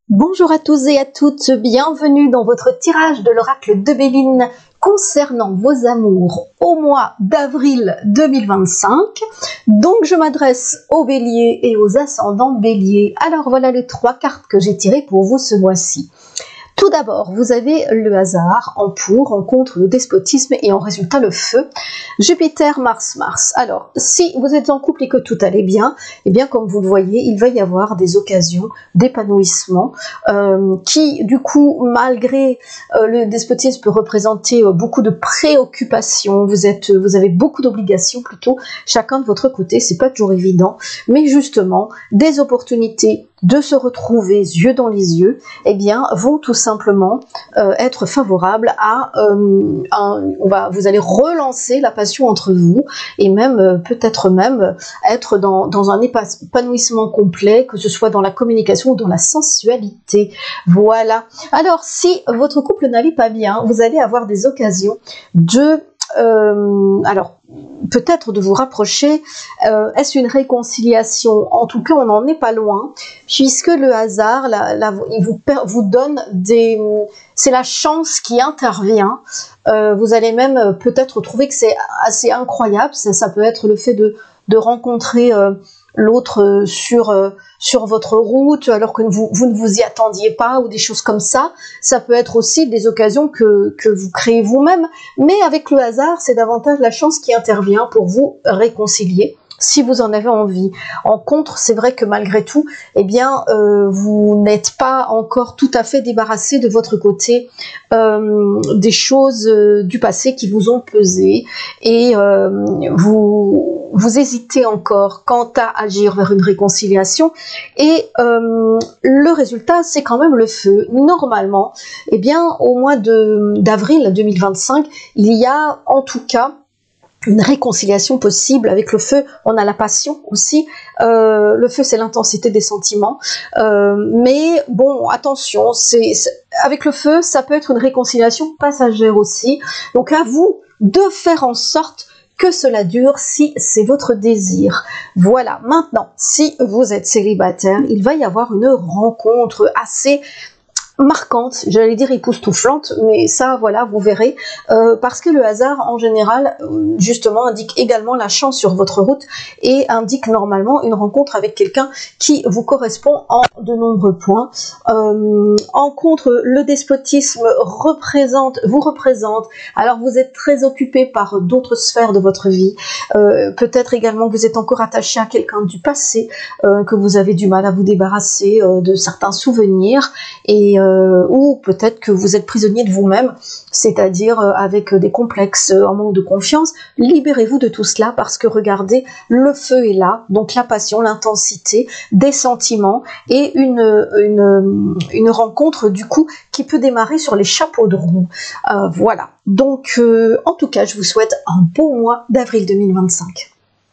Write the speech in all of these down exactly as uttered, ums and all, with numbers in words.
Bonjour à tous et à toutes, bienvenue dans votre tirage de l'oracle de Béline concernant vos amours au mois d'avril deux mille vingt-cinq. Donc je m'adresse aux béliers et aux ascendants béliers. Alors voilà les trois cartes que j'ai tirées pour vous ce mois-ci. Tout d'abord, vous avez le hasard en pour, en contre, le despotisme et en résultat le feu. Jupiter, Mars, Mars. Alors, si vous êtes en couple et que tout allait bien, eh bien, comme vous le voyez, il va y avoir des occasions d'épanouissement euh, qui, du coup, malgré euh, le despotisme peut représenter euh, beaucoup de préoccupations. Vous êtes, vous avez beaucoup d'obligations plutôt, chacun de votre côté. C'est pas toujours évident, mais justement, des opportunités de se retrouver yeux dans les yeux, eh bien, vont tout simplement euh, être favorables à, euh, un, on va, vous allez relancer la passion entre vous et même euh, peut-être même être dans, dans un épanouissement complet, que ce soit dans la communication ou dans la sensualité. Voilà. Alors, si votre couple n'allait pas bien, vous allez avoir des occasions de Euh, alors, peut-être de vous rapprocher. Euh, Est-ce une réconciliation? En tout cas, on n'en est pas loin, puisque le hasard, la, la, il vous, vous donne des... C'est la chance qui intervient. Euh, vous allez même peut-être trouver que c'est assez incroyable. Ça, ça peut être le fait de, de rencontrer euh, l'autre sur... Euh, sur votre route, alors que vous, vous ne vous y attendiez pas, ou des choses comme ça. Ça peut être aussi des occasions que, que vous créez vous-même, mais avec le hasard, c'est davantage la chance qui intervient pour vous réconcilier, si vous en avez envie. En contre, c'est vrai que malgré tout, eh bien, euh, vous n'êtes pas encore tout à fait débarrassé de votre côté euh, des choses euh, du passé qui vous ont pesé, et euh, vous, vous hésitez encore quant à agir vers une réconciliation, et euh, le résultat, c'est quand même le feu. Normalement, eh bien, au mois d'avril deux mille vingt-cinq, il y a en tout cas une réconciliation possible avec le feu. On a la passion aussi. Euh, le feu, c'est l'intensité des sentiments. Euh, mais bon, attention, c'est avec le feu, ça peut être une réconciliation passagère aussi. Donc à vous de faire en sorte que cela dure si c'est votre désir. Voilà. Maintenant, si vous êtes célibataire, il va y avoir une rencontre assez marquante, j'allais dire époustouflante, mais ça, voilà, vous verrez, euh, parce que le hasard, en général, justement, indique également la chance sur votre route et indique normalement une rencontre avec quelqu'un qui vous correspond en de nombreux points. Euh, en contre, le despotisme représente, vous représente, alors vous êtes très occupé par d'autres sphères de votre vie, euh, peut-être également que vous êtes encore attaché à quelqu'un du passé, euh, que vous avez du mal à vous débarrasser euh, de certains souvenirs, et euh, Euh, ou peut-être que vous êtes prisonnier de vous-même, c'est-à-dire euh, avec des complexes, euh, un manque de confiance. Libérez-vous de tout cela, parce que regardez, le feu est là, donc la passion, l'intensité, des sentiments, et une, une, une rencontre du coup qui peut démarrer sur les chapeaux de roue. Euh, voilà, donc euh, en tout cas, je vous souhaite un beau mois d'avril deux mille vingt-cinq.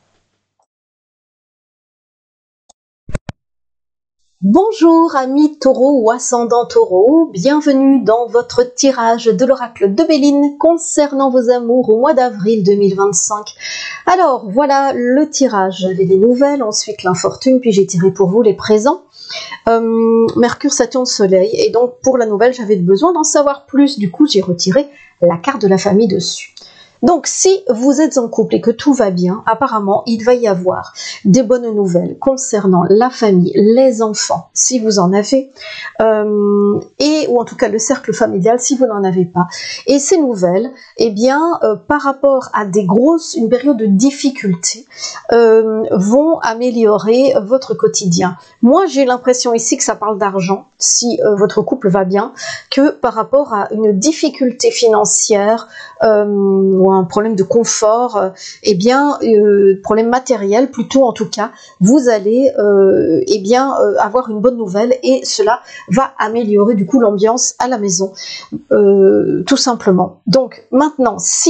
Bonjour amis taureaux ou ascendants taureaux, bienvenue dans votre tirage de l'oracle de Béline concernant vos amours au mois d'avril deux mille vingt-cinq. Alors voilà le tirage, j'avais les nouvelles, ensuite l'infortune, puis j'ai tiré pour vous les présents. Euh, Mercure, Saturne, Soleil, et donc pour la nouvelle j'avais besoin d'en savoir plus, du coup j'ai retiré la carte de la famille dessus. Donc, si vous êtes en couple et que tout va bien, apparemment, il va y avoir des bonnes nouvelles concernant la famille, les enfants, si vous en avez, euh, et ou en tout cas le cercle familial, si vous n'en avez pas. Et ces nouvelles, eh bien, euh, par rapport à des grosses, une période de difficulté, euh, vont améliorer votre quotidien. Moi, j'ai l'impression ici que ça parle d'argent, si euh, votre couple va bien, que par rapport à une difficulté financière, euh, ou un problème de confort, euh, eh bien, euh, problème matériel plutôt en tout cas, vous allez euh, eh bien euh, avoir une bonne nouvelle, et cela va améliorer du coup l'ambiance à la maison, euh, tout simplement. Donc maintenant, si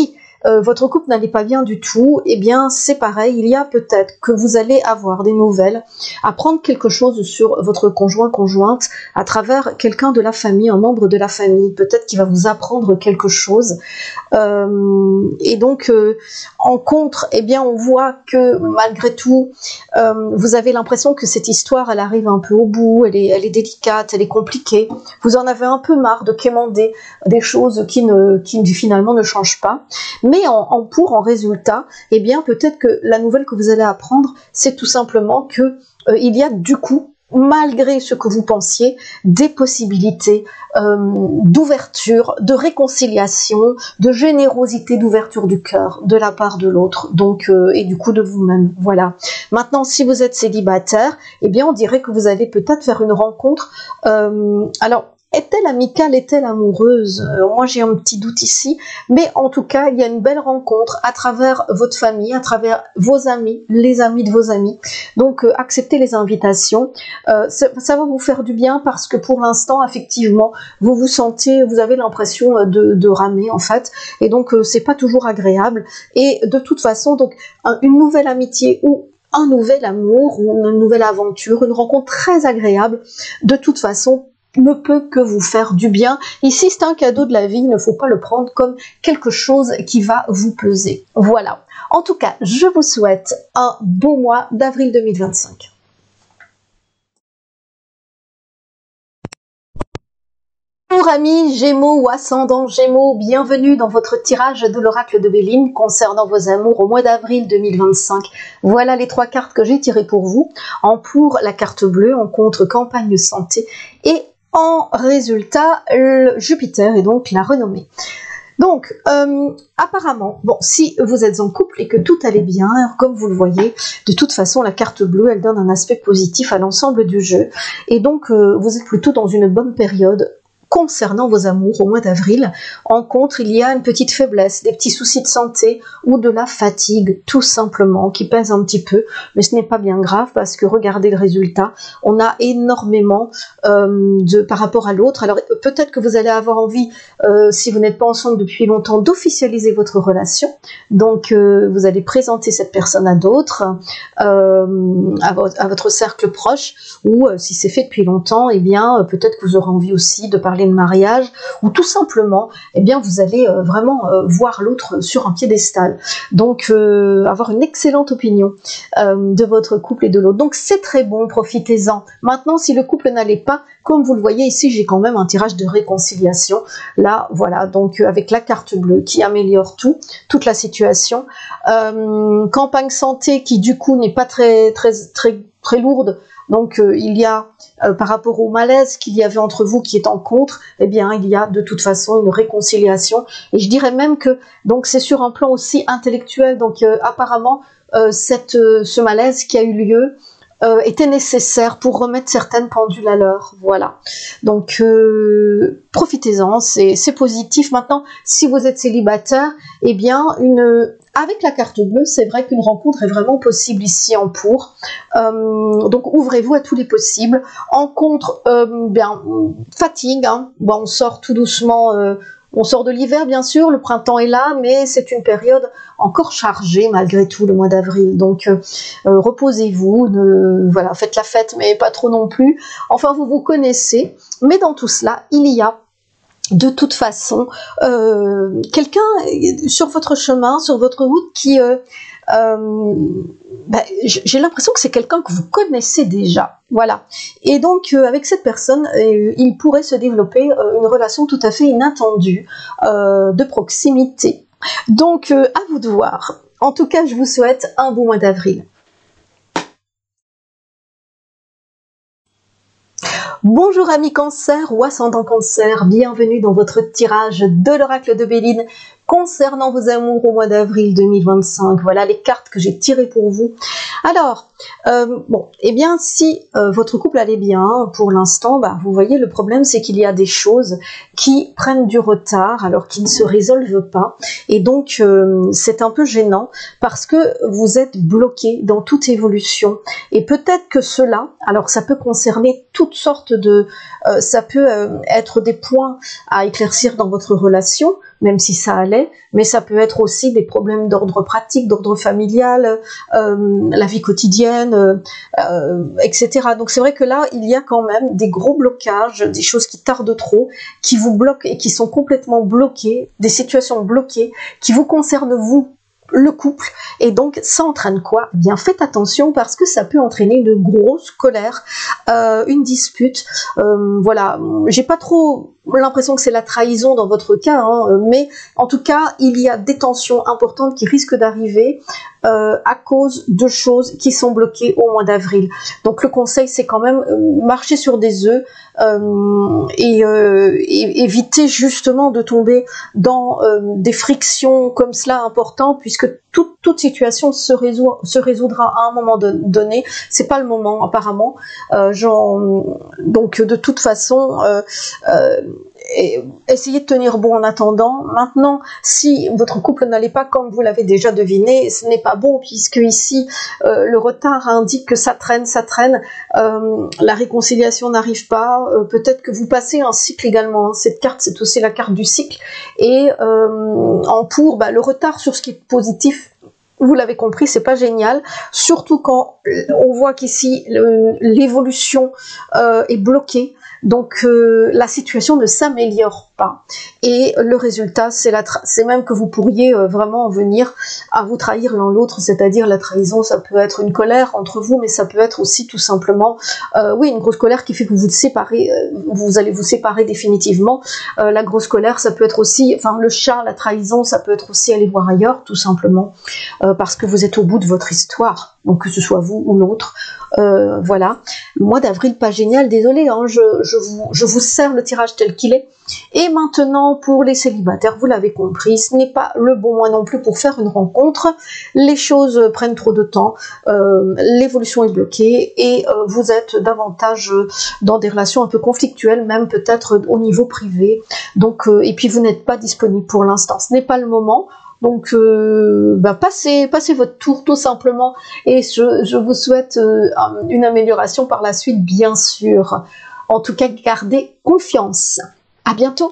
euh, votre couple n'allait pas bien du tout, eh bien c'est pareil, il y a peut-être que vous allez avoir des nouvelles, apprendre quelque chose sur votre conjoint, conjointe, à travers quelqu'un de la famille, un membre de la famille, peut-être qu'il va vous apprendre quelque chose. Euh, et donc, euh, en contre, eh bien on voit que malgré tout, euh, vous avez l'impression que cette histoire, elle arrive un peu au bout, elle est, elle est délicate, elle est compliquée. Vous en avez un peu marre de quémander des choses qui, ne, qui finalement ne changent pas. Mais en, en pour, en résultat, eh bien peut-être que la nouvelle que vous allez apprendre, c'est tout simplement que euh, il y a du coup, malgré ce que vous pensiez, des possibilités euh, d'ouverture, de réconciliation, de générosité, d'ouverture du cœur de la part de l'autre, donc euh, et du coup de vous-même. Voilà. Maintenant, si vous êtes célibataire, eh bien on dirait que vous allez peut-être faire une rencontre. Euh, alors. Est-elle amicale, est-elle amoureuse? euh, Moi j'ai un petit doute ici, mais en tout cas il y a une belle rencontre à travers votre famille, à travers vos amis, les amis de vos amis. Donc euh, acceptez les invitations, euh, ça, ça va vous faire du bien parce que pour l'instant effectivement vous vous sentez, vous avez l'impression de, de ramer en fait, et donc euh, c'est pas toujours agréable. Et de toute façon donc un, une nouvelle amitié ou un nouvel amour ou une nouvelle aventure, une rencontre très agréable, de toute façon ne peut que vous faire du bien. Ici, c'est un cadeau de la vie, il ne faut pas le prendre comme quelque chose qui va vous peser. Voilà. En tout cas, je vous souhaite un beau mois d'avril deux mille vingt-cinq. Bonjour amis Gémeaux ou ascendant Gémeaux, bienvenue dans votre tirage de l'oracle de Béline concernant vos amours au mois d'avril deux mille vingt-cinq. Voilà les trois cartes que j'ai tirées pour vous. En pour, la carte bleue, en contre, campagne santé, et en résultat, le Jupiter et donc la renommée. Donc, euh, apparemment, bon, si vous êtes en couple et que tout allait bien, comme vous le voyez, de toute façon, la carte bleue, elle donne un aspect positif à l'ensemble du jeu. Et donc, euh, vous êtes plutôt dans une bonne période concernant vos amours au mois d'avril. En contre, il y a une petite faiblesse, des petits soucis de santé ou de la fatigue, tout simplement, qui pèse un petit peu, mais ce n'est pas bien grave parce que regardez le résultat, on a énormément euh, de par rapport à l'autre. Alors peut-être que vous allez avoir envie, euh, si vous n'êtes pas ensemble depuis longtemps, d'officialiser votre relation. Donc euh, vous allez présenter cette personne à d'autres, euh, à, vo à votre cercle proche, ou euh, si c'est fait depuis longtemps, eh bien euh, peut-être que vous aurez envie aussi de parler de mariage, ou tout simplement, eh bien, vous allez euh, vraiment euh, voir l'autre sur un piédestal. Donc, euh, avoir une excellente opinion euh, de votre couple et de l'autre. Donc, c'est très bon, profitez-en. Maintenant, si le couple n'allait pas, comme vous le voyez ici, j'ai quand même un tirage de réconciliation. Là, voilà, donc euh, avec la carte bleue qui améliore tout, toute la situation. Euh, campagne santé qui, du coup, n'est pas très, très, très, très lourde. Donc euh, il y a, euh, par rapport au malaise qu'il y avait entre vous qui est en contre, eh bien il y a de toute façon une réconciliation. Et je dirais même que donc c'est sur un plan aussi intellectuel. Donc euh, apparemment euh, cette, euh, ce malaise qui a eu lieu euh, était nécessaire pour remettre certaines pendules à l'heure. Voilà. Donc euh, profitez-en, c'est positif. Maintenant, si vous êtes célibataire, eh bien une avec la carte bleue, c'est vrai qu'une rencontre est vraiment possible ici en pour. Euh, donc ouvrez-vous à tous les possibles. En contre, euh, bien fatigue. Hein. Bon, on sort tout doucement. Euh, on sort de l'hiver, bien sûr. Le printemps est là, mais c'est une période encore chargée malgré tout, le mois d'avril. Donc euh, euh, reposez-vous. Voilà, faites la fête, mais pas trop non plus. Enfin, vous vous connaissez. Mais dans tout cela, il y a de toute façon euh, quelqu'un sur votre chemin, sur votre route qui euh, euh, bah, j'ai l'impression que c'est quelqu'un que vous connaissez déjà, voilà, et donc euh, avec cette personne euh, il pourrait se développer euh, une relation tout à fait inattendue euh, de proximité. Donc euh, à vous de voir. En tout cas, je vous souhaite un bon mois d'avril. Bonjour amis Cancer ou ascendant Cancer, bienvenue dans votre tirage de l'oracle de Béline concernant vos amours au mois d'avril deux mille vingt-cinq. Voilà les cartes que j'ai tirées pour vous. Alors, euh, bon, eh bien, si euh, votre couple allait bien pour l'instant, bah, vous voyez, le problème, c'est qu'il y a des choses qui prennent du retard, alors qu'ils ne se résolvent pas. Et donc, euh, c'est un peu gênant parce que vous êtes bloqué dans toute évolution. Et peut-être que cela, alors ça peut concerner toutes sortes de... Euh, ça peut euh, être des points à éclaircir dans votre relation, même si ça allait, mais ça peut être aussi des problèmes d'ordre pratique, d'ordre familial, euh, la vie quotidienne, euh, euh, et cetera. Donc c'est vrai que là, il y a quand même des gros blocages, des choses qui tardent trop, qui vous bloquent et qui sont complètement bloquées, des situations bloquées qui vous concernent vous, le couple, et donc ça entraîne quoi? Eh bien, faites attention parce que ça peut entraîner une grosse colère, euh, une dispute. Euh, voilà, j'ai pas trop l'impression que c'est la trahison dans votre cas, hein, mais en tout cas, il y a des tensions importantes qui risquent d'arriver euh, à cause de choses qui sont bloquées au mois d'avril. Donc le conseil, c'est quand même euh, marcher sur des œufs euh, et, euh, et éviter justement de tomber dans euh, des frictions comme cela importantes, puisque toute, toute situation se, résout, se résoudra à un moment de, donné. C'est pas le moment apparemment. Euh, genre, donc de toute façon, euh, euh, et essayez de tenir bon en attendant. Maintenant, si votre couple n'allait pas comme vous l'avez déjà deviné, ce n'est pas bon, puisque ici euh, le retard indique que ça traîne, ça traîne, euh, la réconciliation n'arrive pas, euh, peut-être que vous passez un cycle également. Cette carte, c'est aussi la carte du cycle, et euh, en pour, bah, le retard sur ce qui est positif, vous l'avez compris, c'est pas génial, surtout quand on voit qu'ici l'évolution euh, est bloquée. Donc euh, la situation ne s'améliore pas, et le résultat, c'est la c'est même que vous pourriez euh, vraiment en venir à vous trahir l'un l'autre, c'est-à-dire la trahison, ça peut être une colère entre vous, mais ça peut être aussi tout simplement, euh, oui, une grosse colère qui fait que vous vous séparez, euh, vous allez vous séparer définitivement. Euh, la grosse colère, ça peut être aussi, enfin le chat, la trahison, ça peut être aussi aller voir ailleurs, tout simplement, euh, parce que vous êtes au bout de votre histoire, donc que ce soit vous ou l'autre. Euh, voilà, le mois d'avril pas génial, désolé, hein, je, je, vous, je vous sers le tirage tel qu'il est. Et maintenant, pour les célibataires, vous l'avez compris, ce n'est pas le bon mois non plus pour faire une rencontre. Les choses prennent trop de temps, euh, l'évolution est bloquée, et euh, vous êtes davantage dans des relations un peu conflictuelles, même peut-être au niveau privé. Donc, euh, et puis vous n'êtes pas disponible pour l'instant, ce n'est pas le moment. Donc, euh, bah, passez, passez votre tour tout simplement, et je, je vous souhaite euh, une amélioration par la suite, bien sûr. En tout cas, gardez confiance. À bientôt.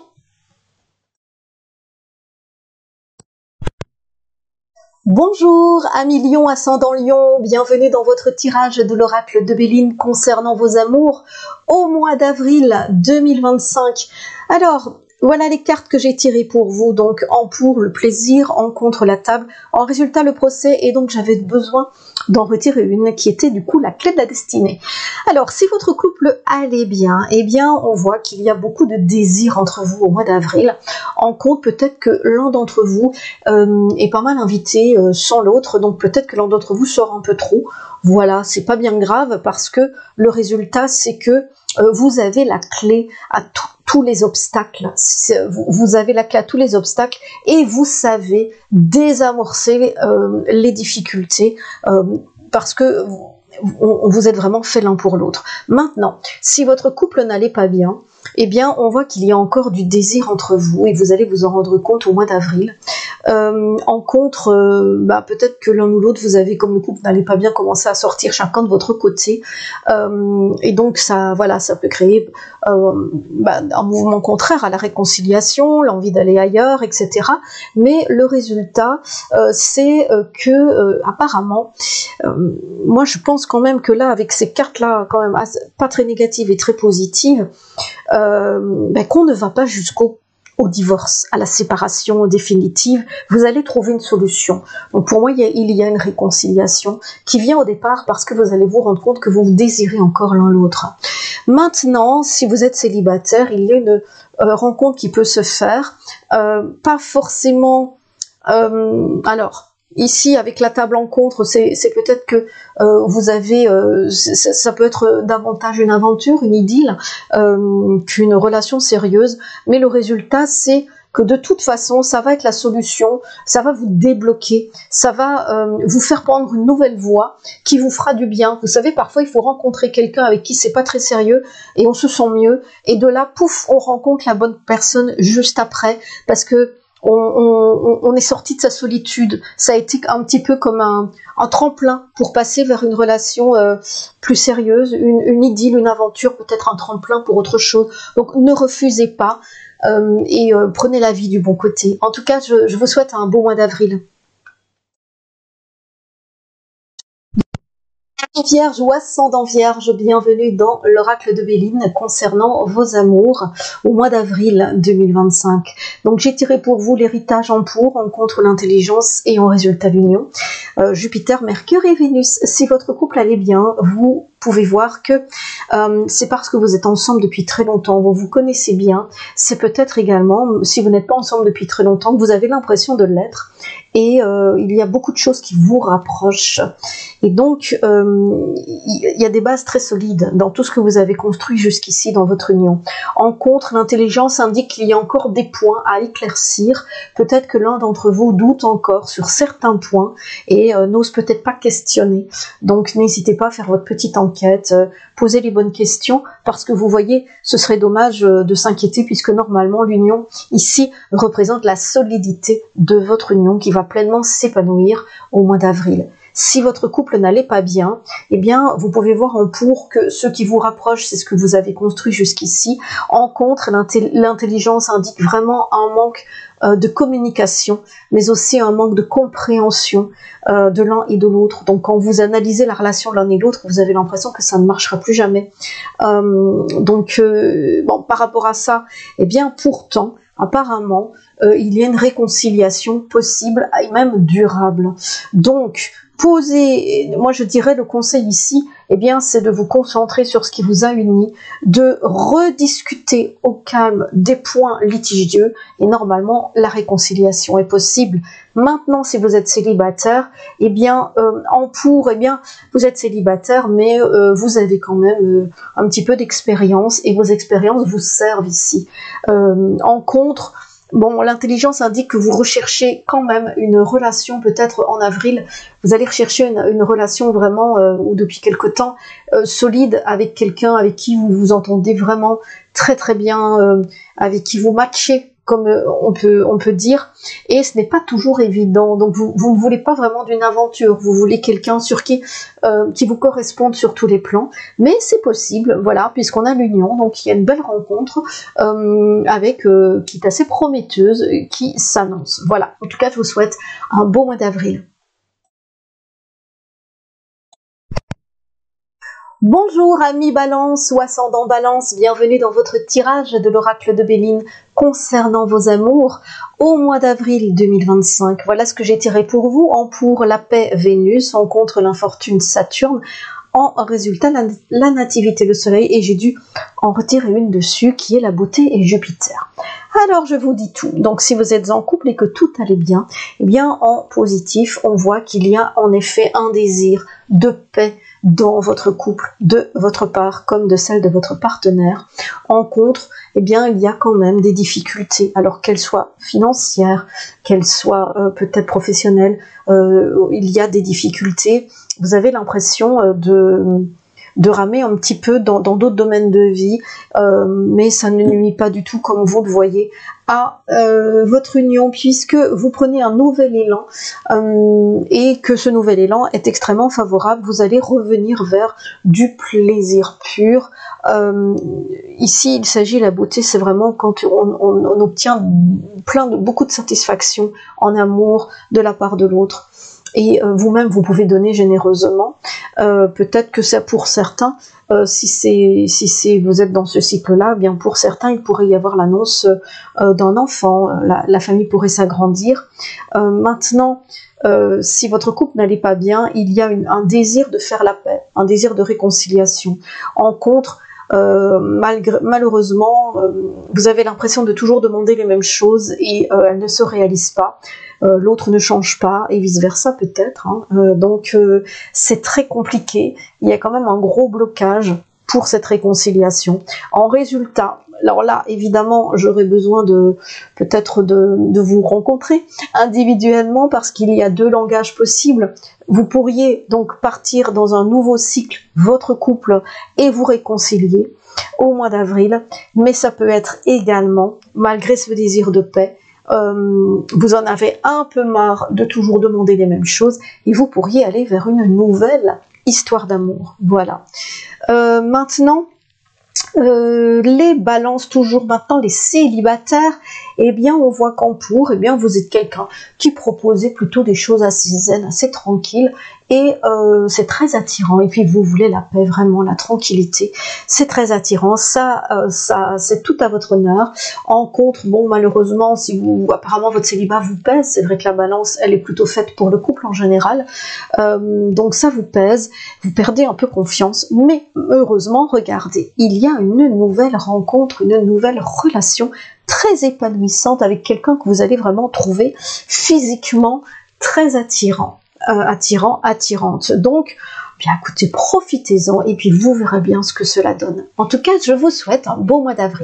Bonjour, amis Lion, ascendant Lion, bienvenue dans votre tirage de l'oracle de Béline concernant vos amours au mois d'avril deux mille vingt-cinq. Alors, voilà les cartes que j'ai tirées pour vous, donc en pour, le plaisir, en contre, la table, en résultat, le procès, et donc j'avais besoin d'en retirer une qui était du coup la clé de la destinée. Alors, si votre couple allait bien, eh bien, on voit qu'il y a beaucoup de désir entre vous au mois d'avril. En compte, peut-être que l'un d'entre vous euh, est pas mal invité euh, sans l'autre, donc peut-être que l'un d'entre vous sort un peu trop. Voilà, c'est pas bien grave, parce que le résultat, c'est que euh, vous avez la clé à tout. tous les obstacles, vous avez la clé à tous les obstacles, et vous savez désamorcer euh, les difficultés, euh, parce que vous, vous êtes vraiment fait l'un pour l'autre. Maintenant, si votre couple n'allait pas bien, eh bien on voit qu'il y a encore du désir entre vous, et vous allez vous en rendre compte au mois d'avril. Euh, en contre, euh, bah, peut-être que l'un ou l'autre, vous avez, comme le couple n'allait pas bien, commencé à sortir chacun de votre côté, euh, et donc ça, voilà, ça peut créer euh, bah, un mouvement contraire à la réconciliation, l'envie d'aller ailleurs, et cetera. Mais le résultat, euh, c'est euh, que euh, apparemment, euh, moi je pense quand même que là, avec ces cartes-là, quand même pas très négatives et très positives, euh, bah, qu'on ne va pas jusqu'au au divorce, à la séparation définitive, vous allez trouver une solution. Donc pour moi, il y a, il y a une réconciliation qui vient au départ parce que vous allez vous rendre compte que vous vous désirez encore l'un l'autre. Maintenant, si vous êtes célibataire, il y a une euh, rencontre qui peut se faire, euh, pas forcément... Euh, alors... Ici, avec la table en contre, c'est peut-être que euh, vous avez, euh, ça, ça peut être davantage une aventure, une idylle, euh, qu'une relation sérieuse. Mais le résultat, c'est que de toute façon, ça va être la solution, ça va vous débloquer, ça va euh, vous faire prendre une nouvelle voie qui vous fera du bien. Vous savez, parfois, il faut rencontrer quelqu'un avec qui c'est pas très sérieux et on se sent mieux. Et de là, pouf, on rencontre la bonne personne juste après, parce que On, on, on est sorti de sa solitude. Ça a été un petit peu comme un, un tremplin pour passer vers une relation euh, plus sérieuse, une, une idylle, une aventure, peut-être un tremplin pour autre chose. Donc ne refusez pas. euh, et euh, prenez la vie du bon côté. En tout cas, je, je vous souhaite un beau mois d'avril. Vierge ou ascendant Vierge, bienvenue dans l'oracle de Béline concernant vos amours au mois d'avril deux mille vingt-cinq. Donc j'ai tiré pour vous l'héritage en pour, en contre l'intelligence et en résultat l'union. Euh, Jupiter, Mercure et Vénus. Si votre couple allait bien, vous pouvez voir que euh, c'est parce que vous êtes ensemble depuis très longtemps, vous vous connaissez bien. C'est peut-être également, si vous n'êtes pas ensemble depuis très longtemps, que vous avez l'impression de l'être. Et euh, il y a beaucoup de choses qui vous rapprochent. Et donc, euh, il y a des bases très solides dans tout ce que vous avez construit jusqu'ici dans votre union. En contre, l'intelligence indique qu'il y a encore des points à éclaircir. Peut-être que l'un d'entre vous doute encore sur certains points et euh, n'ose peut-être pas questionner. Donc, n'hésitez pas à faire votre petite enquête, euh, poser les bonnes questions, parce que vous voyez, ce serait dommage euh, de s'inquiéter, puisque normalement, l'union, ici, représente la solidité de votre union qui va pleinement s'épanouir au mois d'avril. Si votre couple n'allait pas bien, eh bien, vous pouvez voir en pour que ce qui vous rapproche, c'est ce que vous avez construit jusqu'ici. En contre, l'intelligence indique vraiment un manque euh, de communication, mais aussi un manque de compréhension euh, de l'un et de l'autre. Donc, quand vous analysez la relation de l'un et de l'autre, vous avez l'impression que ça ne marchera plus jamais. Euh, donc, euh, bon, par rapport à ça, eh bien, pourtant, apparemment, euh, il y a une réconciliation possible et même durable. Donc, poser, moi je dirais le conseil ici, eh bien, c'est de vous concentrer sur ce qui vous a uni, de rediscuter au calme des points litigieux, et normalement, la réconciliation est possible. Maintenant, si vous êtes célibataire, eh bien, euh, en pour, eh bien, vous êtes célibataire, mais euh, vous avez quand même euh, un petit peu d'expérience, et vos expériences vous servent ici. Euh, en contre, bon, l'intelligence indique que vous recherchez quand même une relation, peut-être en avril, vous allez rechercher une, une relation vraiment, euh, ou depuis quelque temps, euh, solide avec quelqu'un avec qui vous vous entendez vraiment très très bien, euh, avec qui vous matchez, comme on peut, on peut dire, et ce n'est pas toujours évident. Donc vous, vous ne voulez pas vraiment d'une aventure, vous voulez quelqu'un sur qui, euh, qui vous corresponde sur tous les plans, mais c'est possible, voilà, puisqu'on a l'union, donc il y a une belle rencontre euh, avec, euh, qui est assez prometteuse, qui s'annonce. Voilà, en tout cas je vous souhaite un beau mois d'avril. Bonjour amis Balance ou ascendant Balance, bienvenue dans votre tirage de l'oracle de Béline concernant vos amours au mois d'avril deux mille vingt-cinq. Voilà ce que j'ai tiré pour vous, en pour la paix Vénus, en contre l'infortune Saturne, en résultat la, la nativité le soleil, et j'ai dû en retirer une dessus qui est la beauté et Jupiter. Alors je vous dis tout, donc si vous êtes en couple et que tout allait bien, eh bien en positif on voit qu'il y a en effet un désir de paix dans votre couple, de votre part comme de celle de votre partenaire. En contre, eh bien il y a quand même des difficultés, alors qu'elles soient financières, qu'elles soient euh, peut-être professionnelles, euh, il y a des difficultés. Vous avez l'impression euh, de de ramer un petit peu dans d'autres domaines de vie, euh, mais ça ne nuit pas du tout, comme vous le voyez, à euh, votre union, puisque vous prenez un nouvel élan, euh, et que ce nouvel élan est extrêmement favorable. Vous allez revenir vers du plaisir pur. Euh, ici, il s'agit, la beauté, c'est vraiment quand on, on, on obtient plein de, beaucoup de satisfaction en amour de la part de l'autre. Et euh, vous-même, vous pouvez donner généreusement. Euh, peut-être que c'est pour certains, euh, si c'est si c'est vous êtes dans ce cycle-là, bien pour certains, il pourrait y avoir l'annonce euh, d'un enfant. La, la famille pourrait s'agrandir. Euh, maintenant, euh, si votre couple n'allait pas bien, il y a une, un désir de faire la paix, un désir de réconciliation. En contre, Euh, malgré, malheureusement, euh, vous avez l'impression de toujours demander les mêmes choses et euh, elles ne se réalisent pas. Euh, l'autre ne change pas et vice versa peut-être. Hein. Euh, donc euh, c'est très compliqué. Il y a quand même un gros blocage pour cette réconciliation. En résultat, alors là, évidemment, j'aurais besoin de peut-être de, de vous rencontrer individuellement parce qu'il y a deux langages possibles. Vous pourriez donc partir dans un nouveau cycle, votre couple, et vous réconcilier au mois d'avril, mais ça peut être également, malgré ce désir de paix, euh, vous en avez un peu marre de toujours demander les mêmes choses, et vous pourriez aller vers une nouvelle histoire d'amour. Voilà. Euh, maintenant, Euh, les balances, toujours maintenant, les célibataires, eh bien on voit qu'en pour, eh bien vous êtes quelqu'un qui proposait plutôt des choses assez zen, assez tranquilles, et euh, c'est très attirant. Et puis vous voulez la paix, vraiment la tranquillité, c'est très attirant. Ça, euh, ça, c'est tout à votre honneur. En contre, bon, malheureusement, si vous, apparemment votre célibat vous pèse, c'est vrai que la balance, elle est plutôt faite pour le couple en général. Euh, donc ça vous pèse, vous perdez un peu confiance. Mais heureusement, regardez, il y a une nouvelle rencontre, une nouvelle relation très épanouissante avec quelqu'un que vous allez vraiment trouver physiquement très attirant. Euh, attirant, attirante. Donc, bien écoutez, profitez-en et puis vous verrez bien ce que cela donne. En tout cas, je vous souhaite un beau mois d'avril.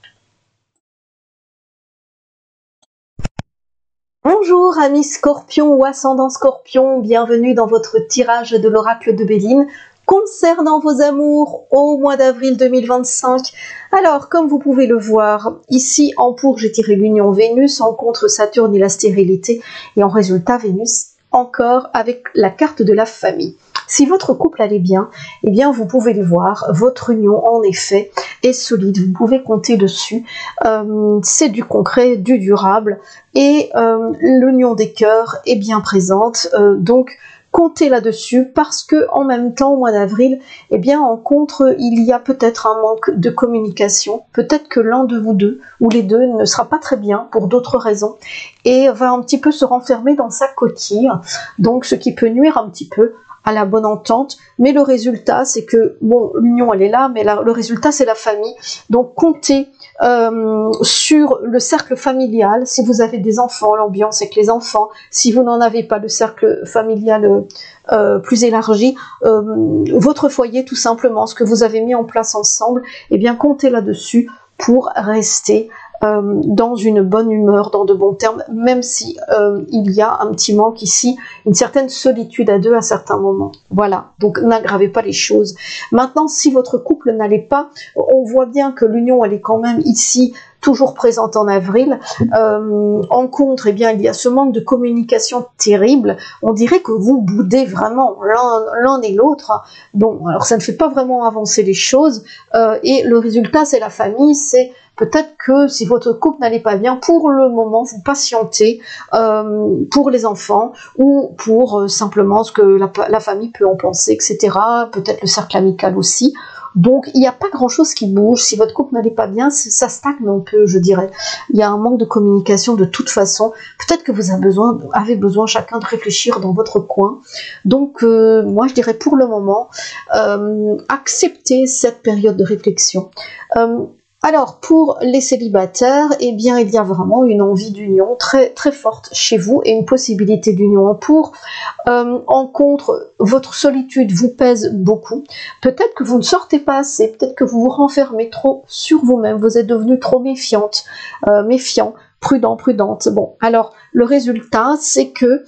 Bonjour amis Scorpion ou ascendant Scorpion, bienvenue dans votre tirage de l'oracle de Béline concernant vos amours au mois d'avril deux mille vingt-cinq. Alors, comme vous pouvez le voir, ici en pour, j'ai tiré l'union Vénus, en contre Saturne et la stérilité, et en résultat Vénus encore avec la carte de la famille. Si votre couple allait bien, eh bien vous pouvez le voir, votre union en effet est solide, vous pouvez compter dessus, euh, c'est du concret, du durable, et euh, l'union des cœurs est bien présente, euh, donc comptez là-dessus, parce que en même temps, au mois d'avril, eh bien, en contre, il y a peut-être un manque de communication. Peut-être que l'un de vous deux, ou les deux, ne sera pas très bien pour d'autres raisons, et va un petit peu se renfermer dans sa coquille, donc ce qui peut nuire un petit peu à la bonne entente, mais le résultat, c'est que, bon, l'union, elle est là, mais la, le résultat, c'est la famille. Donc, comptez euh, sur le cercle familial. Si vous avez des enfants, l'ambiance avec les enfants. Si vous n'en avez pas, le cercle familial euh, plus élargi, euh, votre foyer, tout simplement, ce que vous avez mis en place ensemble, eh bien, comptez là-dessus pour rester Euh, dans une bonne humeur, dans de bons termes, même si euh, il y a un petit manque ici, une certaine solitude à deux à certains moments. Voilà, donc n'aggravez pas les choses. Maintenant, si votre couple n'allait pas, on voit bien que l'union, elle est quand même ici toujours présente en avril. Euh, en contre, eh bien, il y a ce manque de communication terrible. On dirait que vous boudez vraiment l'un et l'autre. Bon, alors ça ne fait pas vraiment avancer les choses. Euh, et le résultat, c'est la famille. C'est peut-être que si votre couple n'allait pas bien, pour le moment, vous patientez euh, pour les enfants ou pour euh, simplement ce que la, la famille peut en penser, et cetera. Peut-être le cercle amical aussi. Donc, il n'y a pas grand-chose qui bouge. Si votre couple n'allait pas bien, ça stagne un peu, je dirais. Il y a un manque de communication de toute façon. Peut-être que vous avez besoin, avez besoin chacun de réfléchir dans votre coin. Donc, euh, moi, je dirais pour le moment, euh, acceptez cette période de réflexion. Euh, Alors, pour les célibataires, eh bien, il y a vraiment une envie d'union très, très forte chez vous et une possibilité d'union en pour. Euh, en contre, votre solitude vous pèse beaucoup. Peut-être que vous ne sortez pas assez, peut-être que vous vous renfermez trop sur vous-même, vous êtes devenu trop méfiante, euh, méfiant, prudent, prudente. Bon, alors, le résultat, c'est que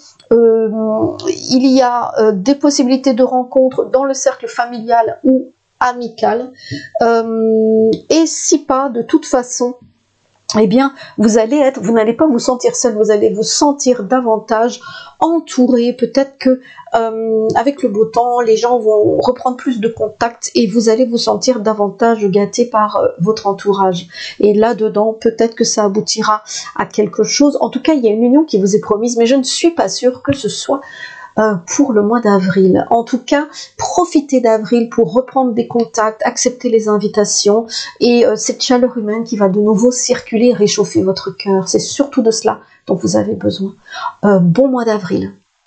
euh, il y a euh, des possibilités de rencontre dans le cercle familial ou amical, euh, et si pas, de toute façon, eh bien, vous allez être, vous n'allez pas vous sentir seul, vous allez vous sentir davantage entouré. Peut-être que euh, avec le beau temps, les gens vont reprendre plus de contact et vous allez vous sentir davantage gâté par euh, votre entourage. Et là-dedans, peut-être que ça aboutira à quelque chose. En tout cas, il y a une union qui vous est promise, mais je ne suis pas sûre que ce soit Euh, pour le mois d'avril. En tout cas, profitez d'avril pour reprendre des contacts, accepter les invitations et euh, cette chaleur humaine qui va de nouveau circuler, réchauffer votre cœur. C'est surtout de cela dont vous avez besoin. Euh, bon mois d'avril.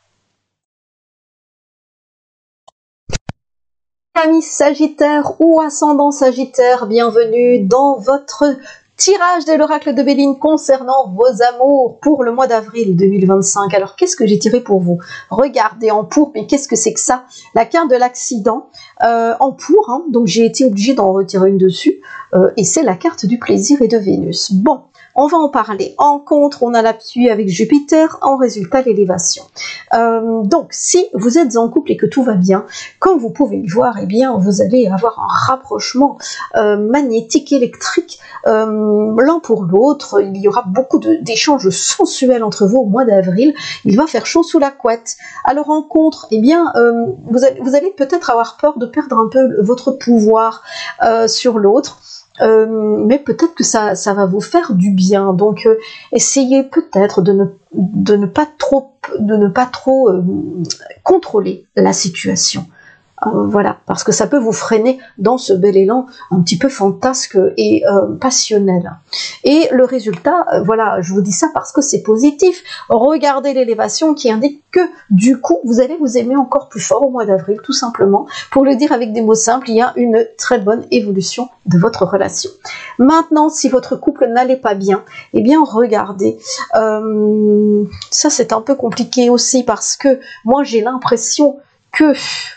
Amis Sagittaire ou ascendant Sagittaire, bienvenue dans votre tirage de l'oracle de Béline concernant vos amours pour le mois d'avril deux mille vingt-cinq. Alors, qu'est-ce que j'ai tiré pour vous? Regardez, en pour, mais qu'est-ce que c'est que ça? La carte de l'accident euh, en pour, hein, donc j'ai été obligée d'en retirer une dessus, euh, et c'est la carte du plaisir et de Vénus. Bon, on va en parler. En contre, on a l'appui avec Jupiter, en résultat l'élévation. Euh, donc, si vous êtes en couple et que tout va bien, comme vous pouvez le voir, eh bien, vous allez avoir un rapprochement euh, magnétique, électrique, euh, l'un pour l'autre. Il y aura beaucoup d'échanges sensuels entre vous au mois d'avril. Il va faire chaud sous la couette. Alors, en contre, eh bien, euh, vous allez, vous allez peut-être avoir peur de perdre un peu votre pouvoir euh, sur l'autre. Euh, mais peut-être que ça, ça va vous faire du bien. Donc, euh, essayez peut-être de ne, de ne pas trop, de ne pas trop euh, contrôler la situation. Euh, voilà, parce que ça peut vous freiner dans ce bel élan un petit peu fantasque et euh, passionnel. Et le résultat, euh, voilà, je vous dis ça parce que c'est positif. Regardez l'élévation qui indique que du coup, vous allez vous aimer encore plus fort au mois d'avril, tout simplement. Pour le dire avec des mots simples, il y a une très bonne évolution de votre relation. Maintenant, si votre couple n'allait pas bien, eh bien, regardez. Euh, ça, c'est un peu compliqué aussi parce que moi, j'ai l'impression que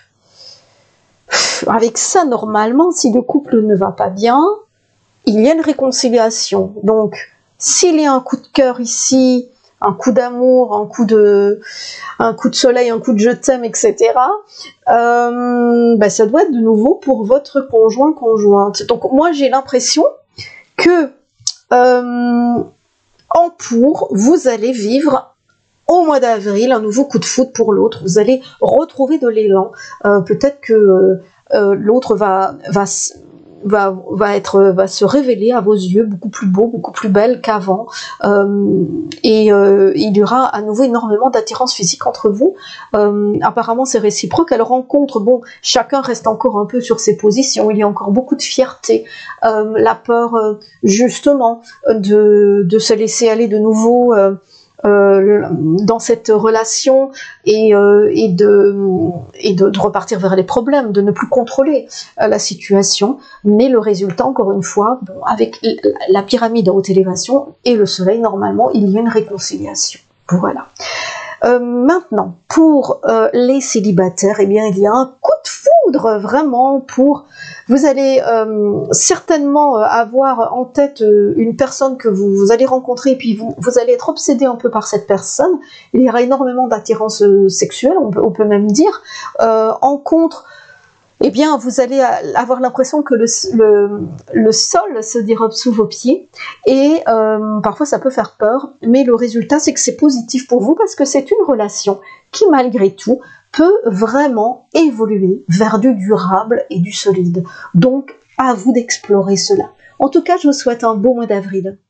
avec ça, normalement, si le couple ne va pas bien, il y a une réconciliation. Donc, s'il y a un coup de cœur ici, un coup d'amour, un coup de, un coup de soleil, un coup de je t'aime, et cetera, euh, ben, ça doit être de nouveau pour votre conjoint, conjointe. Donc, moi, j'ai l'impression que, euh, en pour, vous allez vivre au mois d'avril, un nouveau coup de foudre pour l'autre, vous allez retrouver de l'élan, euh, peut-être que euh, euh, l'autre va, va, va, va, être, va se révéler à vos yeux beaucoup plus beau, beaucoup plus belle qu'avant, euh, et euh, il y aura à nouveau énormément d'attirance physique entre vous, euh, apparemment c'est réciproque. Alors rencontre, bon, chacun reste encore un peu sur ses positions, il y a encore beaucoup de fierté, euh, la peur euh, justement de, de se laisser aller de nouveau, euh, Euh, dans cette relation et, euh, et, de, et de, de repartir vers les problèmes, de ne plus contrôler euh, la situation, mais le résultat, encore une fois, bon, avec la pyramide à haute élévation et le soleil, normalement, il y a une réconciliation. Voilà. Euh, maintenant, pour euh, les célibataires, eh bien, il y a un coup de foudre, vraiment, pour... Vous allez euh, certainement avoir en tête une personne que vous, vous allez rencontrer, et puis vous, vous allez être obsédé un peu par cette personne. Il y aura énormément d'attirance sexuelle, on peut, on peut même dire. Euh, en contre, eh bien, vous allez avoir l'impression que le, le, le sol se dérobe sous vos pieds, et euh, parfois ça peut faire peur, mais le résultat, c'est que c'est positif pour vous, parce que c'est une relation qui, malgré tout, peut vraiment évoluer vers du durable et du solide. Donc, à vous d'explorer cela. En tout cas, je vous souhaite un beau mois d'avril.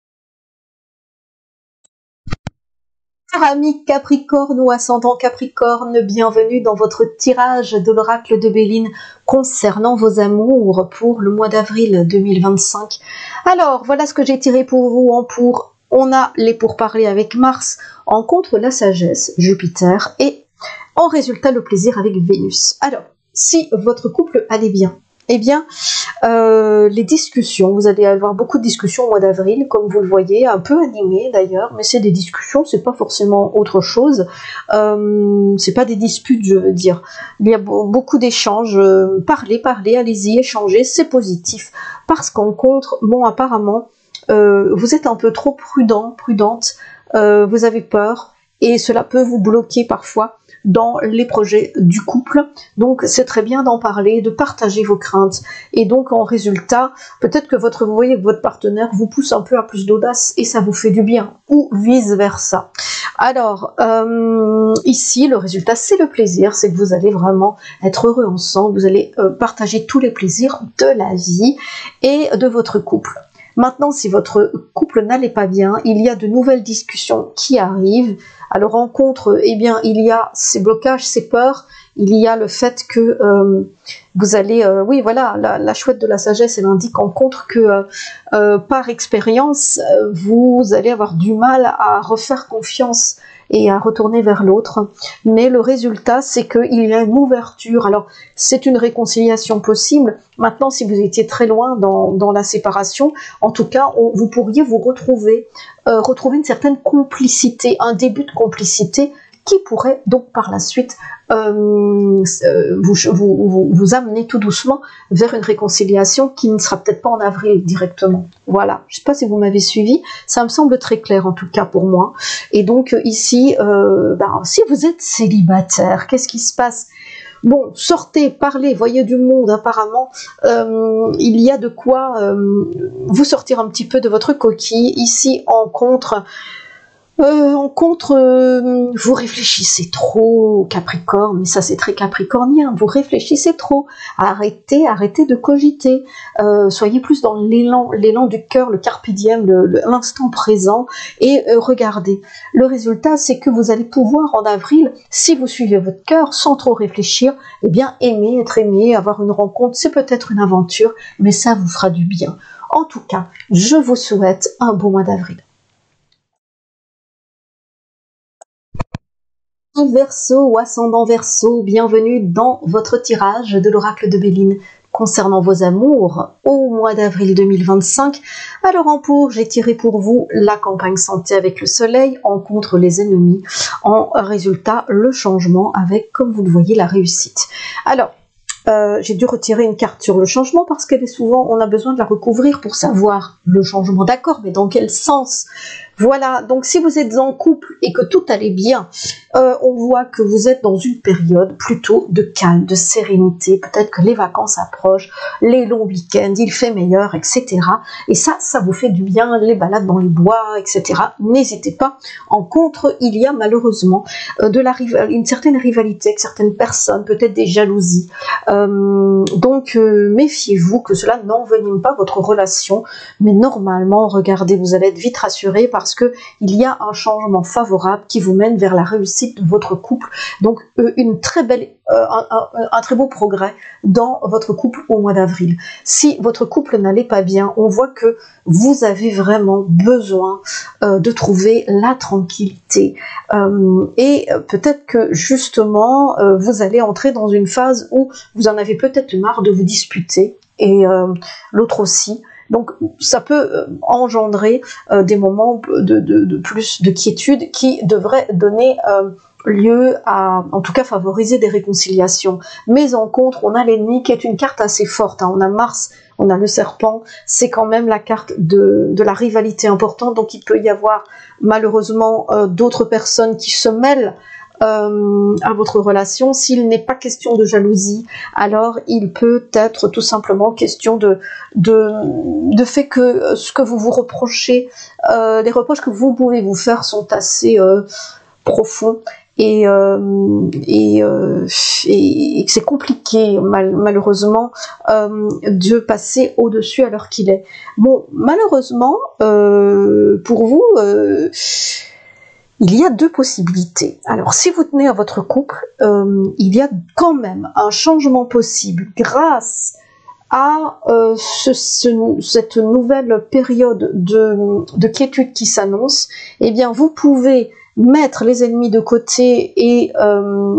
Amis Capricorne ou ascendant Capricorne, bienvenue dans votre tirage de l'oracle de Béline concernant vos amours pour le mois d'avril deux mille vingt-cinq. Alors, voilà ce que j'ai tiré pour vous en pour. On a les pourparlers avec Mars, en contre la sagesse, Jupiter, et en résultat le plaisir avec Vénus. Alors, si votre couple allait bien, eh bien, euh, les discussions, vous allez avoir beaucoup de discussions au mois d'avril, comme vous le voyez, un peu animées d'ailleurs, mais c'est des discussions, c'est pas forcément autre chose, euh, c'est pas des disputes, je veux dire. Il y a beaucoup d'échanges, euh, parlez, parlez, allez-y, échangez, c'est positif, parce qu'en contre, bon, apparemment, euh, vous êtes un peu trop prudent, prudente, euh, vous avez peur, et cela peut vous bloquer parfois dans les projets du couple. Donc c'est très bien d'en parler, de partager vos craintes, et donc en résultat, peut-être que votre, vous voyez que votre partenaire vous pousse un peu à plus d'audace et ça vous fait du bien, ou vice versa. Alors euh, ici le résultat, c'est le plaisir, c'est que vous allez vraiment être heureux ensemble, vous allez euh, partager tous les plaisirs de la vie et de votre couple. Maintenant, si votre couple n'allait pas bien, il y a de nouvelles discussions qui arrivent. Alors en contre, eh bien, il y a ces blocages, ces peurs, il y a le fait que euh, vous allez, euh, oui, voilà, la, la chouette de la sagesse, elle indique en contre que euh, euh, par expérience, euh, vous allez avoir du mal à refaire confiance et à retourner vers l'autre, mais le résultat, c'est qu'il y a une ouverture. Alors, c'est une réconciliation possible. Maintenant, si vous étiez très loin dans, dans la séparation, en tout cas, on, vous pourriez vous retrouver, euh, retrouver une certaine complicité, un début de complicité qui pourrait donc par la suite euh, vous, vous, vous, vous amener tout doucement vers une réconciliation qui ne sera peut-être pas en avril directement. Voilà, je ne sais pas si vous m'avez suivi, ça me semble très clair en tout cas pour moi. Et donc ici, euh, ben, si vous êtes célibataire, qu'est-ce qui se passe? Bon, sortez, parlez, voyez du monde, apparemment, euh, il y a de quoi euh, vous sortir un petit peu de votre coquille. Ici, en contre, euh, en contre euh, vous réfléchissez trop, Capricorne, mais ça c'est très capricornien, vous réfléchissez trop, arrêtez, arrêtez de cogiter, euh, soyez plus dans l'élan, l'élan du cœur, le carpe diem, le, le, l'instant présent, et euh, regardez. Le résultat, c'est que vous allez pouvoir en avril, si vous suivez votre cœur, sans trop réfléchir, eh bien aimer, être aimé, avoir une rencontre, c'est peut-être une aventure, mais ça vous fera du bien. En tout cas, je vous souhaite un bon mois d'avril. Verseau ou ascendant Verseau, bienvenue dans votre tirage de l'oracle de Béline concernant vos amours au mois d'avril deux mille vingt-cinq. Alors en pour, j'ai tiré pour vous la campagne santé avec le soleil, en contre les ennemis, en résultat le changement avec, comme vous le voyez, la réussite. Alors, Euh, j'ai dû retirer une carte sur le changement parce qu'elle est souvent, on a besoin de la recouvrir pour savoir le changement, d'accord, mais dans quel sens? Voilà, donc si vous êtes en couple et que tout allait bien, euh, on voit que vous êtes dans une période plutôt de calme, de sérénité, peut-être que les vacances approchent, les longs week-ends, il fait meilleur, et cetera. Et ça, ça vous fait du bien, les balades dans les bois, et cetera. N'hésitez pas. En contre, il y a malheureusement euh, de la une certaine rivalité avec certaines personnes, peut-être des jalousies. Euh, donc euh, méfiez-vous que cela n'envenime pas votre relation, mais normalement, regardez, vous allez être vite rassuré parce que il y a un changement favorable qui vous mène vers la réussite de votre couple. Donc euh, une très belle, euh, un, un, un très beau progrès dans votre couple au mois d'avril. Si votre couple n'allait pas bien, on voit que vous avez vraiment besoin euh, de trouver la tranquillité euh, et peut-être que justement euh, vous allez entrer dans une phase où vous en avez peut-être marre de vous disputer et euh, l'autre aussi. Donc ça peut euh, engendrer euh, des moments de, de, de plus de quiétude qui devraient donner euh, lieu à, en tout cas, favoriser des réconciliations. Mais en contre, on a l'ennemi qui est une carte assez forte, hein. On a Mars, on a le serpent, c'est quand même la carte de, de la rivalité importante, donc il peut y avoir malheureusement euh, d'autres personnes qui se mêlent Euh, à votre relation. S'il n'est pas question de jalousie, alors il peut être tout simplement question de, de, de fait que ce que vous vous reprochez, euh, les reproches que vous pouvez vous faire sont assez euh, profonds et, euh, et, euh, et, et que c'est compliqué mal, malheureusement euh, de passer au-dessus à l'heure qu'il est. Bon, malheureusement, euh, pour vous, euh, il y a deux possibilités. Alors, si vous tenez à votre couple, euh, il y a quand même un changement possible grâce à euh, ce, ce, cette nouvelle période de, de quiétude qui s'annonce. Eh bien, vous pouvez mettre les ennemis de côté et, euh,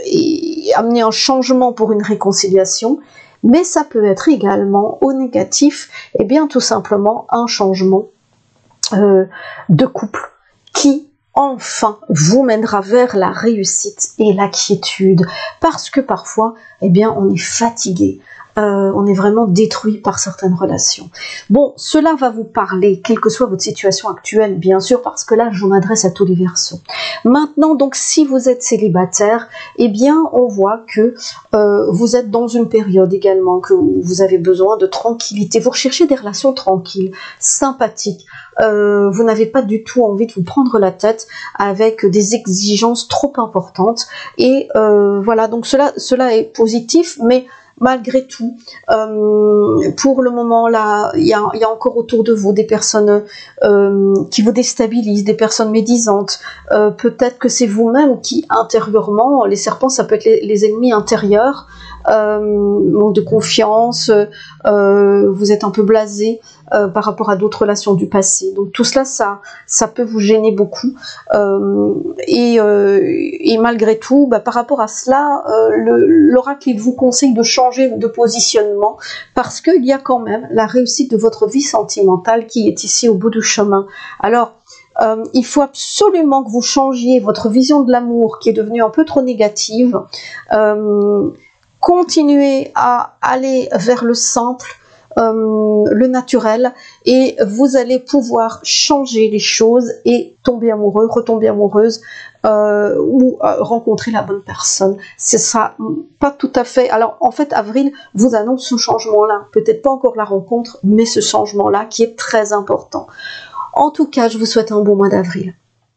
et amener un changement pour une réconciliation, mais ça peut être également au négatif, eh bien, tout simplement un changement euh, de couple qui enfin vous mènera vers la réussite et la quiétude, parce que parfois, eh bien, on est fatigué, euh, on est vraiment détruit par certaines relations. Bon, cela va vous parler, quelle que soit votre situation actuelle, bien sûr, parce que là, je m'adresse à tous les Verseaux. Maintenant, donc, si vous êtes célibataire, eh bien, on voit que euh, vous êtes dans une période également que vous avez besoin de tranquillité. Vous recherchez des relations tranquilles, sympathiques. Euh, vous n'avez pas du tout envie de vous prendre la tête avec des exigences trop importantes. Et euh, voilà, donc cela, cela est positif, mais malgré tout, euh, pour le moment là, il y a, y a encore autour de vous des personnes euh, qui vous déstabilisent, des personnes médisantes. Euh, peut-être que c'est vous-même qui intérieurement, les serpents, ça peut être les, les ennemis intérieurs. Euh, manque de confiance, euh, vous êtes un peu blasé euh, par rapport à d'autres relations du passé. Donc tout cela, ça, ça peut vous gêner beaucoup. Euh, et, euh, et malgré tout, bah, par rapport à cela, euh, l'oracle il vous conseille de changer de positionnement parce qu'il y a quand même la réussite de votre vie sentimentale qui est ici au bout du chemin. Alors, Euh, il faut absolument que vous changiez votre vision de l'amour qui est devenue un peu trop négative. Euh, continuez à aller vers le simple, euh, le naturel, et vous allez pouvoir changer les choses et tomber amoureux, retomber amoureuse, euh, ou euh, rencontrer la bonne personne. C'est ça, pas tout à fait. Alors en fait, avril vous annonce ce changement-là, peut-être pas encore la rencontre, mais ce changement-là qui est très important. En tout cas, je vous souhaite un bon mois d'avril.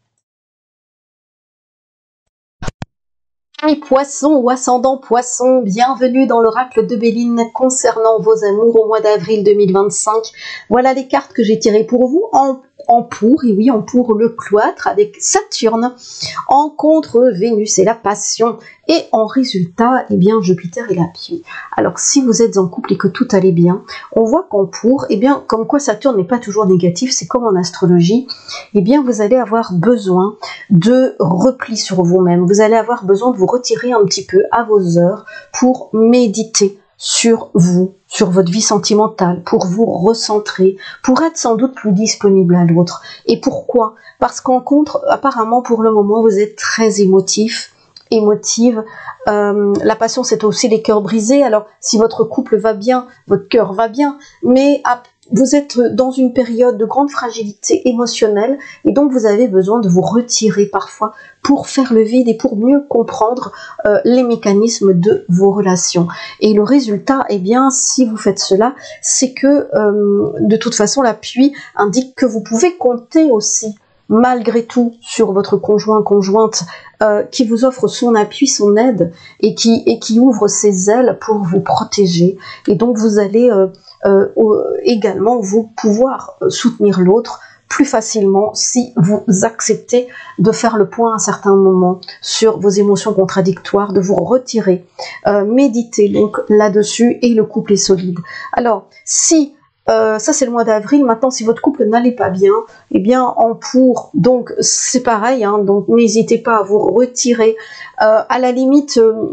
Les poissons ou ascendant poissons, bienvenue dans l'oracle de Béline concernant vos amours au mois d'avril deux mille vingt-cinq. Voilà les cartes que j'ai tirées pour vous en, en pour, et oui, en pour le cloître avec Saturne, en contre Vénus et la passion, et en résultat, eh bien, Jupiter et l'appui. Alors, si vous êtes en couple et que tout allait bien, on voit qu'en pour, eh bien, comme quoi Saturne n'est pas toujours négatif, c'est comme en astrologie, eh bien, vous allez avoir besoin de repli sur vous-même. Vous allez avoir besoin de vous retirer un petit peu à vos heures pour méditer sur vous, sur votre vie sentimentale, pour vous recentrer, pour être sans doute plus disponible à l'autre. Et pourquoi? Parce qu'en contre, apparemment, pour le moment, vous êtes très émotif, émotive. Euh, la passion, c'est aussi les cœurs brisés. Alors, si votre couple va bien, votre cœur va bien, mais à vous êtes dans une période de grande fragilité émotionnelle et donc vous avez besoin de vous retirer parfois pour faire le vide et pour mieux comprendre euh, les mécanismes de vos relations. Et le résultat, eh bien, si vous faites cela, c'est que euh, de toute façon, l'appui indique que vous pouvez compter aussi malgré tout sur votre conjoint, conjointe, euh, qui vous offre son appui, son aide, et qui, et qui ouvre ses ailes pour vous protéger. Et donc vous allez euh, euh, également vous pouvoir soutenir l'autre plus facilement si vous acceptez de faire le point à certains moments sur vos émotions contradictoires, de vous retirer, euh, méditer donc là-dessus, et le couple est solide. Alors, si Euh, ça c'est le mois d'avril. Maintenant, si votre couple n'allait pas bien, eh bien en pour, donc c'est pareil, hein, donc n'hésitez pas à vous retirer. Euh, à la limite, euh,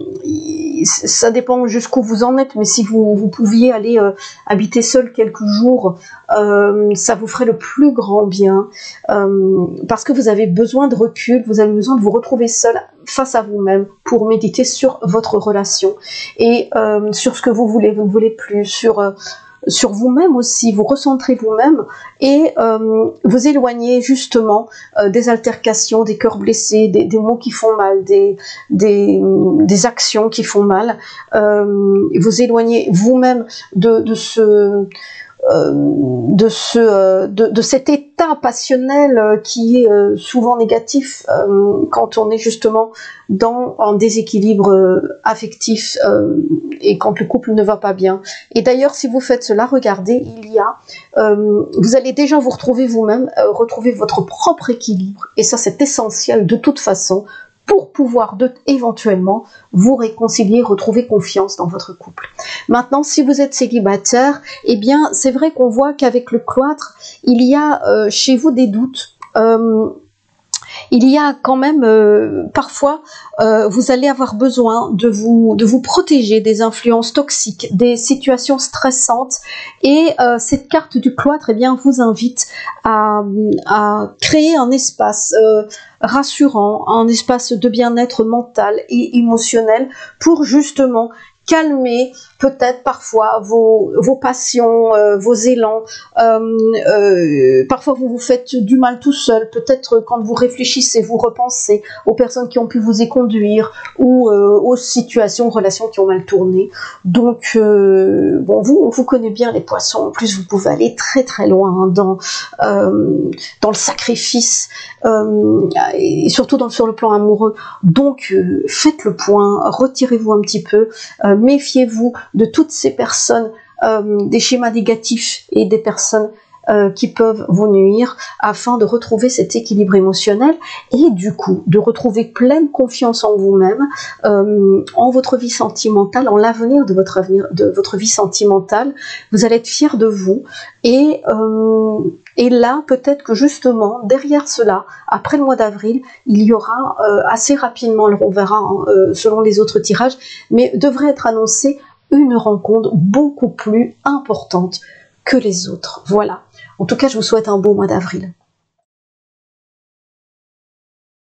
ça dépend jusqu'où vous en êtes, mais si vous, vous pouviez aller euh, habiter seul quelques jours, euh, ça vous ferait le plus grand bien, euh, parce que vous avez besoin de recul, vous avez besoin de vous retrouver seul face à vous-même pour méditer sur votre relation et euh, sur ce que vous voulez, vous ne voulez plus, sur euh, sur vous-même aussi, vous recentrez vous-même et euh, vous éloignez justement euh, des altercations, des cœurs blessés, des, des mots qui font mal, des, des, des actions qui font mal. Euh, vous éloignez vous-même de, de ce... Euh, de, ce, euh, de, de cet état passionnel euh, qui est euh, souvent négatif euh, quand on est justement dans un déséquilibre euh, affectif euh, et quand le couple ne va pas bien. Et d'ailleurs, si vous faites cela, regardez, il y a, euh, vous allez déjà vous retrouver vous-même, euh, retrouver votre propre équilibre, et ça c'est essentiel de toute façon pour pouvoir de, éventuellement vous réconcilier, retrouver confiance dans votre couple. Maintenant, si vous êtes célibataire, eh bien, c'est vrai qu'on voit qu'avec le cloître, il y a euh, chez vous des doutes. Euh, il y a quand même, euh, parfois, euh, vous allez avoir besoin de vous, de vous protéger des influences toxiques, des situations stressantes, et euh, cette carte du cloître, eh bien, vous invite à, à créer un espace euh, rassurant, un espace de bien-être mental et émotionnel pour justement calmer peut-être parfois vos, vos passions, euh, vos élans. Euh, euh, parfois vous vous faites du mal tout seul. Peut-être quand vous réfléchissez, vous repensez aux personnes qui ont pu vous y conduire ou euh, aux situations, relations qui ont mal tourné. Donc, euh, bon, vous, vous connaissez bien les poissons. En plus, vous pouvez aller très très loin hein, dans, euh, dans le sacrifice euh, et surtout dans, sur le plan amoureux. Donc, euh, faites le point, retirez-vous un petit peu, euh, méfiez-vous de toutes ces personnes, euh, des schémas négatifs et des personnes euh, qui peuvent vous nuire, afin de retrouver cet équilibre émotionnel et du coup de retrouver pleine confiance en vous-même, euh, en votre vie sentimentale, en l'avenir de votre avenir, de votre vie sentimentale. Vous allez être fiers de vous et euh, et là peut-être que justement derrière cela, après le mois d'avril, il y aura euh, assez rapidement, on verra hein, euh, selon les autres tirages, mais devrait être annoncé une rencontre beaucoup plus importante que les autres. Voilà. En tout cas, je vous souhaite un beau mois d'avril.